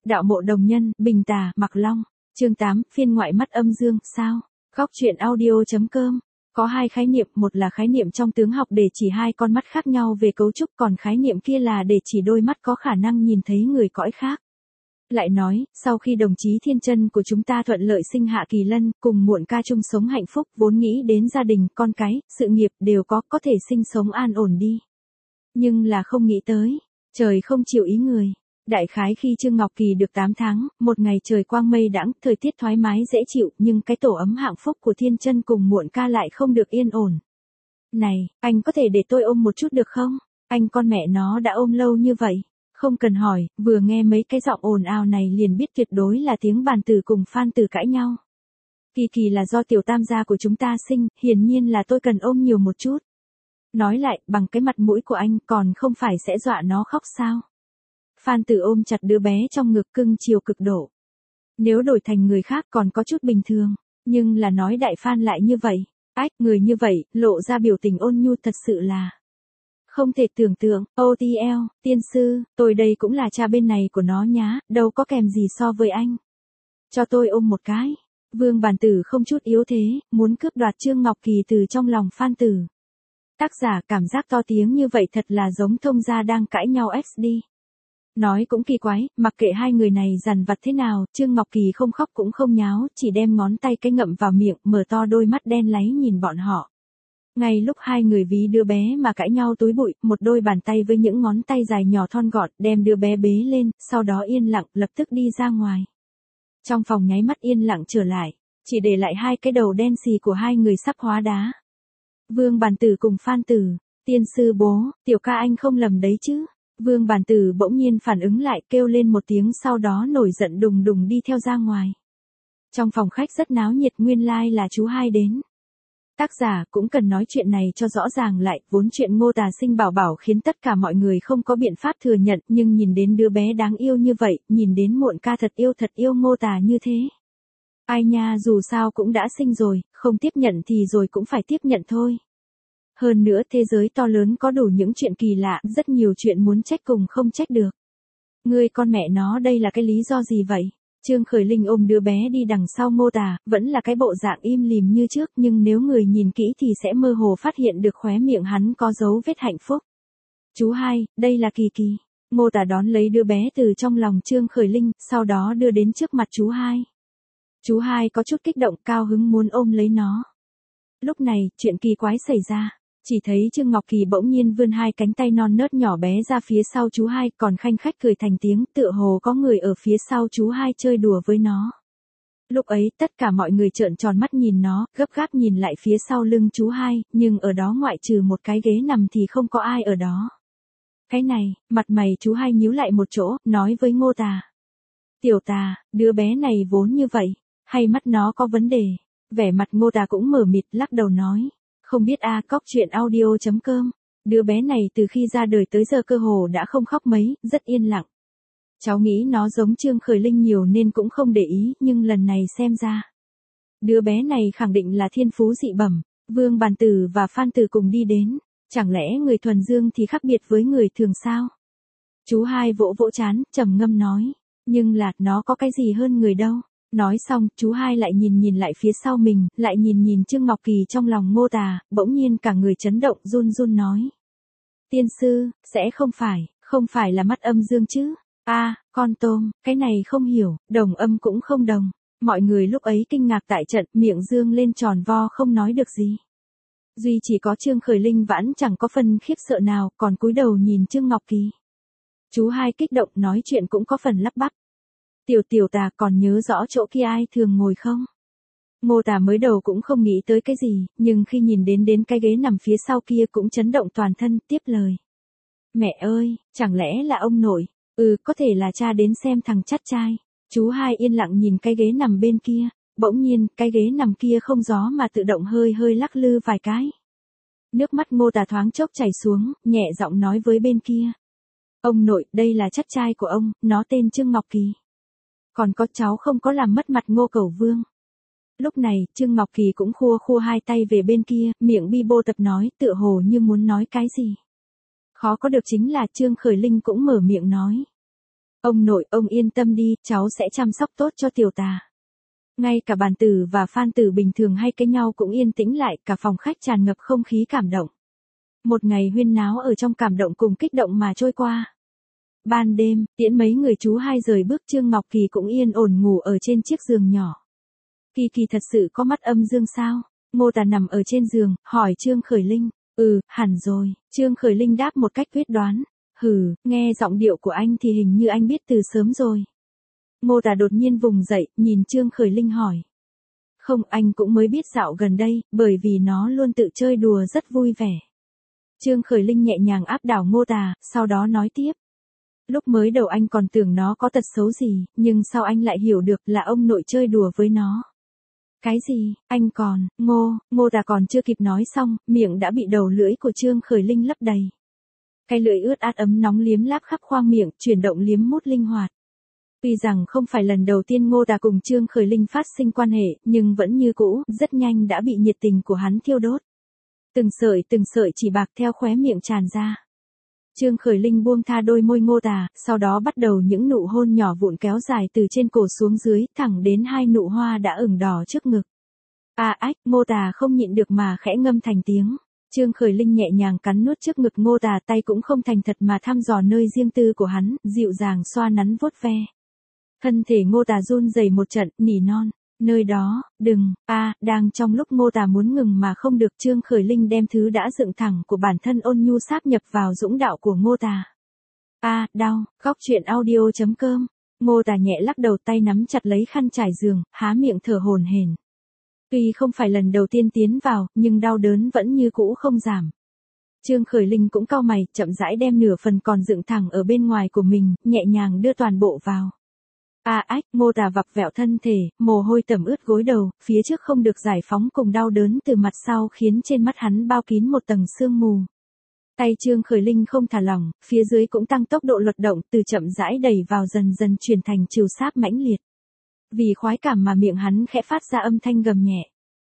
Đạo mộ đồng nhân, Bình Tà, Mặc Long. Chương 8, phiên ngoại mắt âm dương, sao? Góc truyện audio.com. Có hai khái niệm, một là khái niệm trong tướng học để chỉ hai con mắt khác nhau về cấu trúc, còn khái niệm kia là để chỉ đôi mắt có khả năng nhìn thấy người cõi khác. Lại nói, sau khi đồng chí Thiên Chân của chúng ta thuận lợi sinh hạ Kỳ Lân, cùng Muộn Ca chung sống hạnh phúc, vốn nghĩ đến gia đình, con cái, sự nghiệp đều có thể sinh sống an ổn đi. Nhưng là không nghĩ tới, trời không chịu ý người. Đại khái khi Trương Ngọc Kỳ được 8 tháng, một ngày trời quang mây đãng, thời tiết thoải mái dễ chịu, nhưng cái tổ ấm hạnh phúc của Thiên Chân cùng Muộn Ca lại không được yên ổn. Này, anh có thể để tôi ôm một chút được không? Anh con mẹ nó đã ôm lâu như vậy. Không cần hỏi, vừa nghe mấy cái giọng ồn ào này liền biết tuyệt đối là tiếng Bàn Tử cùng Phan Tử cãi nhau. Kỳ Kỳ là do tiểu tam gia của chúng ta sinh, hiển nhiên là tôi cần ôm nhiều một chút. Nói lại, bằng cái mặt mũi của anh còn không phải sẽ dọa nó khóc sao? Phan Tử ôm chặt đứa bé trong ngực cưng chiều cực độ. Nếu đổi thành người khác còn có chút bình thường, nhưng là nói Đại Phan lại như vậy, người như vậy, lộ ra biểu tình ôn nhu thật sự là không thể tưởng tượng. OTL, tiên sư, tôi đây cũng là cha bên này của nó nhá, đâu có kèm gì so với anh. Cho tôi ôm một cái. Vương Bàn Tử không chút yếu thế, muốn cướp đoạt Trương Ngọc Kỳ từ trong lòng Phan Tử. Tác giả cảm giác to tiếng như vậy thật là giống thông gia đang cãi nhau XD. Nói cũng kỳ quái, mặc kệ hai người này dằn vặt thế nào, Trương Ngọc Kỳ không khóc cũng không nháo, chỉ đem ngón tay cái ngậm vào miệng, mở to đôi mắt đen láy nhìn bọn họ. Ngay lúc hai người ví đứa bé mà cãi nhau túi bụi, một đôi bàn tay với những ngón tay dài nhỏ thon gọn đem đứa bé bế lên, sau đó yên lặng lập tức đi ra ngoài. Trong phòng nháy mắt yên lặng trở lại, chỉ để lại hai cái đầu đen xì của hai người sắp hóa đá. Vương Bàn Tử cùng Phan Tử, tiên sư bố, tiểu ca anh không lầm đấy chứ. Vương Bàn Tử bỗng nhiên phản ứng lại, kêu lên một tiếng, sau đó nổi giận đùng đùng đi theo ra ngoài. Trong phòng khách rất náo nhiệt, nguyên lai là chú hai đến. Tác giả cũng cần nói chuyện này cho rõ ràng lại, vốn chuyện Ngô Tà sinh bảo bảo khiến tất cả mọi người không có biện pháp thừa nhận, nhưng nhìn đến đứa bé đáng yêu như vậy, nhìn đến Muộn Ca thật yêu Ngô Tà như thế. Ai nha, dù sao cũng đã sinh rồi, không tiếp nhận thì rồi cũng phải tiếp nhận thôi. Hơn nữa thế giới to lớn có đủ những chuyện kỳ lạ, rất nhiều chuyện muốn trách cùng không trách được. Ngươi con mẹ nó đây là cái lý do gì vậy? Trương Khởi Linh ôm đứa bé đi đằng sau Ngô Tà, vẫn là cái bộ dạng im lìm như trước, nhưng nếu người nhìn kỹ thì sẽ mơ hồ phát hiện được khóe miệng hắn có dấu vết hạnh phúc. Chú hai, đây là Kỳ Kỳ. Ngô Tà đón lấy đứa bé từ trong lòng Trương Khởi Linh, sau đó đưa đến trước mặt chú hai. Chú hai có chút kích động, cao hứng muốn ôm lấy nó. Lúc này, chuyện kỳ quái xảy ra. Chỉ thấy Trương Ngọc Kỳ bỗng nhiên vươn hai cánh tay non nớt nhỏ bé ra phía sau chú hai, còn khanh khách cười thành tiếng, tựa hồ có người ở phía sau chú hai chơi đùa với nó. Lúc ấy, tất cả mọi người trợn tròn mắt nhìn nó, gấp gáp nhìn lại phía sau lưng chú hai, nhưng ở đó ngoại trừ một cái ghế nằm thì không có ai ở đó. Cái này, mặt mày chú hai nhíu lại một chỗ, nói với Ngô Tà. Tiểu Tà, đứa bé này vốn như vậy, hay mắt nó có vấn đề? Vẻ mặt Ngô Tà cũng mờ mịt, lắc đầu nói. Không biết cóc truyện audio.com. Đứa bé này từ khi ra đời tới giờ cơ hồ đã không khóc mấy, rất yên lặng. Cháu nghĩ nó giống Trương Khởi Linh nhiều nên cũng không để ý, nhưng lần này xem ra. Đứa bé này khẳng định là thiên phú dị bẩm. Vương Bàn Tử và Phan Tử cùng đi đến. Chẳng lẽ người thuần dương thì khác biệt với người thường sao? Chú hai vỗ vỗ trán, trầm ngâm nói. Nhưng là, nó có cái gì hơn người đâu. Nói xong, chú hai lại nhìn lại phía sau mình, lại nhìn Trương Ngọc Kỳ trong lòng Ngô Tà, bỗng nhiên cả người chấn động, run run nói. Tiên sư, sẽ không phải là mắt âm dương chứ? Con tôm, cái này không hiểu, đồng âm cũng không đồng. Mọi người lúc ấy kinh ngạc tại trận, miệng dương lên tròn vo không nói được gì. Duy chỉ có Trương Khởi Linh vãn chẳng có phần khiếp sợ nào, còn cúi đầu nhìn Trương Ngọc Kỳ. Chú hai kích động nói chuyện cũng có phần lắp bắp. Tiểu Tà còn nhớ rõ chỗ kia ai thường ngồi không? Ngô Tà mới đầu cũng không nghĩ tới cái gì, nhưng khi nhìn đến cái ghế nằm phía sau kia cũng chấn động toàn thân, tiếp lời. Mẹ ơi, chẳng lẽ là ông nội? Có thể là cha đến xem thằng chắt trai. Chú hai yên lặng nhìn cái ghế nằm bên kia, bỗng nhiên, cái ghế nằm kia không gió mà tự động hơi lắc lư vài cái. Nước mắt Ngô Tà thoáng chốc chảy xuống, nhẹ giọng nói với bên kia. Ông nội, đây là chắt trai của ông, nó tên Trương Ngọc Kỳ. Còn có cháu không có làm mất mặt Ngô Cẩu Vương. Lúc này, Trương Ngọc Kỳ cũng khua hai tay về bên kia, miệng bi bô tập nói, tựa hồ như muốn nói cái gì. Khó có được chính là Trương Khởi Linh cũng mở miệng nói. Ông nội, ông yên tâm đi, cháu sẽ chăm sóc tốt cho tiểu tà. Ngay cả bàn tử và Phan Tử bình thường hay cãi nhau cũng yên tĩnh lại, cả phòng khách tràn ngập không khí cảm động. Một ngày huyên náo ở trong cảm động cùng kích động mà trôi qua. Ban đêm, tiễn mấy người chú hai rời bước, Trương Ngọc Kỳ cũng yên ổn ngủ ở trên chiếc giường nhỏ. Kỳ Kỳ thật sự có mắt âm dương sao? Ngô Tà nằm ở trên giường, hỏi Trương Khởi Linh. Hẳn rồi, Trương Khởi Linh đáp một cách quyết đoán. Nghe giọng điệu của anh thì hình như anh biết từ sớm rồi. Ngô Tà đột nhiên vùng dậy, nhìn Trương Khởi Linh hỏi. Không, anh cũng mới biết dạo gần đây, bởi vì nó luôn tự chơi đùa rất vui vẻ. Trương Khởi Linh nhẹ nhàng áp đảo Ngô Tà, sau đó nói tiếp. Lúc mới đầu anh còn tưởng nó có tật xấu gì, nhưng sau anh lại hiểu được là ông nội chơi đùa với nó. Cái gì, anh còn, Ngô Tà còn chưa kịp nói xong, miệng đã bị đầu lưỡi của Trương Khởi Linh lấp đầy. Cái lưỡi ướt át ấm nóng liếm láp khắp khoang miệng, chuyển động liếm mút linh hoạt. Tuy rằng không phải lần đầu tiên Ngô Tà cùng Trương Khởi Linh phát sinh quan hệ, nhưng vẫn như cũ, rất nhanh đã bị nhiệt tình của hắn thiêu đốt. Từng sợi chỉ bạc theo khóe miệng tràn ra. Trương Khởi Linh buông tha đôi môi Ngô Tà, sau đó bắt đầu những nụ hôn nhỏ vụn kéo dài từ trên cổ xuống dưới, thẳng đến hai nụ hoa đã ửng đỏ trước ngực. Ngô Tà không nhịn được mà khẽ ngâm thành tiếng. Trương Khởi Linh nhẹ nhàng cắn nuốt trước ngực Ngô Tà, tay cũng không thành thật mà thăm dò nơi riêng tư của hắn, dịu dàng xoa nắn vuốt ve. Thân thể Ngô Tà run rẩy một trận, nỉ non. Nơi đó, đừng, đang trong lúc Ngô Tà muốn ngừng mà không được, Trương Khởi Linh đem thứ đã dựng thẳng của bản thân ôn nhu sáp nhập vào dũng đạo của Ngô Tà. Đau, Góc Truyện Audio.com. Ngô Tà nhẹ lắc đầu, tay nắm chặt lấy khăn trải giường, há miệng thở hổn hển. Tuy không phải lần đầu tiên tiến vào, nhưng đau đớn vẫn như cũ không giảm. Trương Khởi Linh cũng cau mày, chậm rãi đem nửa phần còn dựng thẳng ở bên ngoài của mình, nhẹ nhàng đưa toàn bộ vào. Ngô Tà vặn vẹo thân thể, mồ hôi tẩm ướt gối đầu, phía trước không được giải phóng cùng đau đớn từ mặt sau khiến trên mắt hắn bao kín một tầng sương mù. Tay Trương Khởi Linh không thả lỏng, phía dưới cũng tăng tốc độ luật động, từ chậm rãi đẩy vào dần dần chuyển thành trìu sáp mãnh liệt. Vì khoái cảm mà miệng hắn khẽ phát ra âm thanh gầm nhẹ.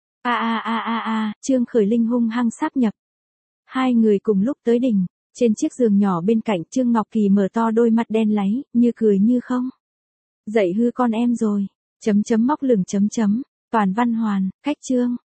Trương Khởi Linh hung hăng sáp nhập. Hai người cùng lúc tới đỉnh, trên chiếc giường nhỏ bên cạnh, Trương Ngọc Kỳ mở to đôi mắt đen láy, như cười như không. Dậy hư con em rồi. Móc lửng. Toàn văn hoàn, cách chương.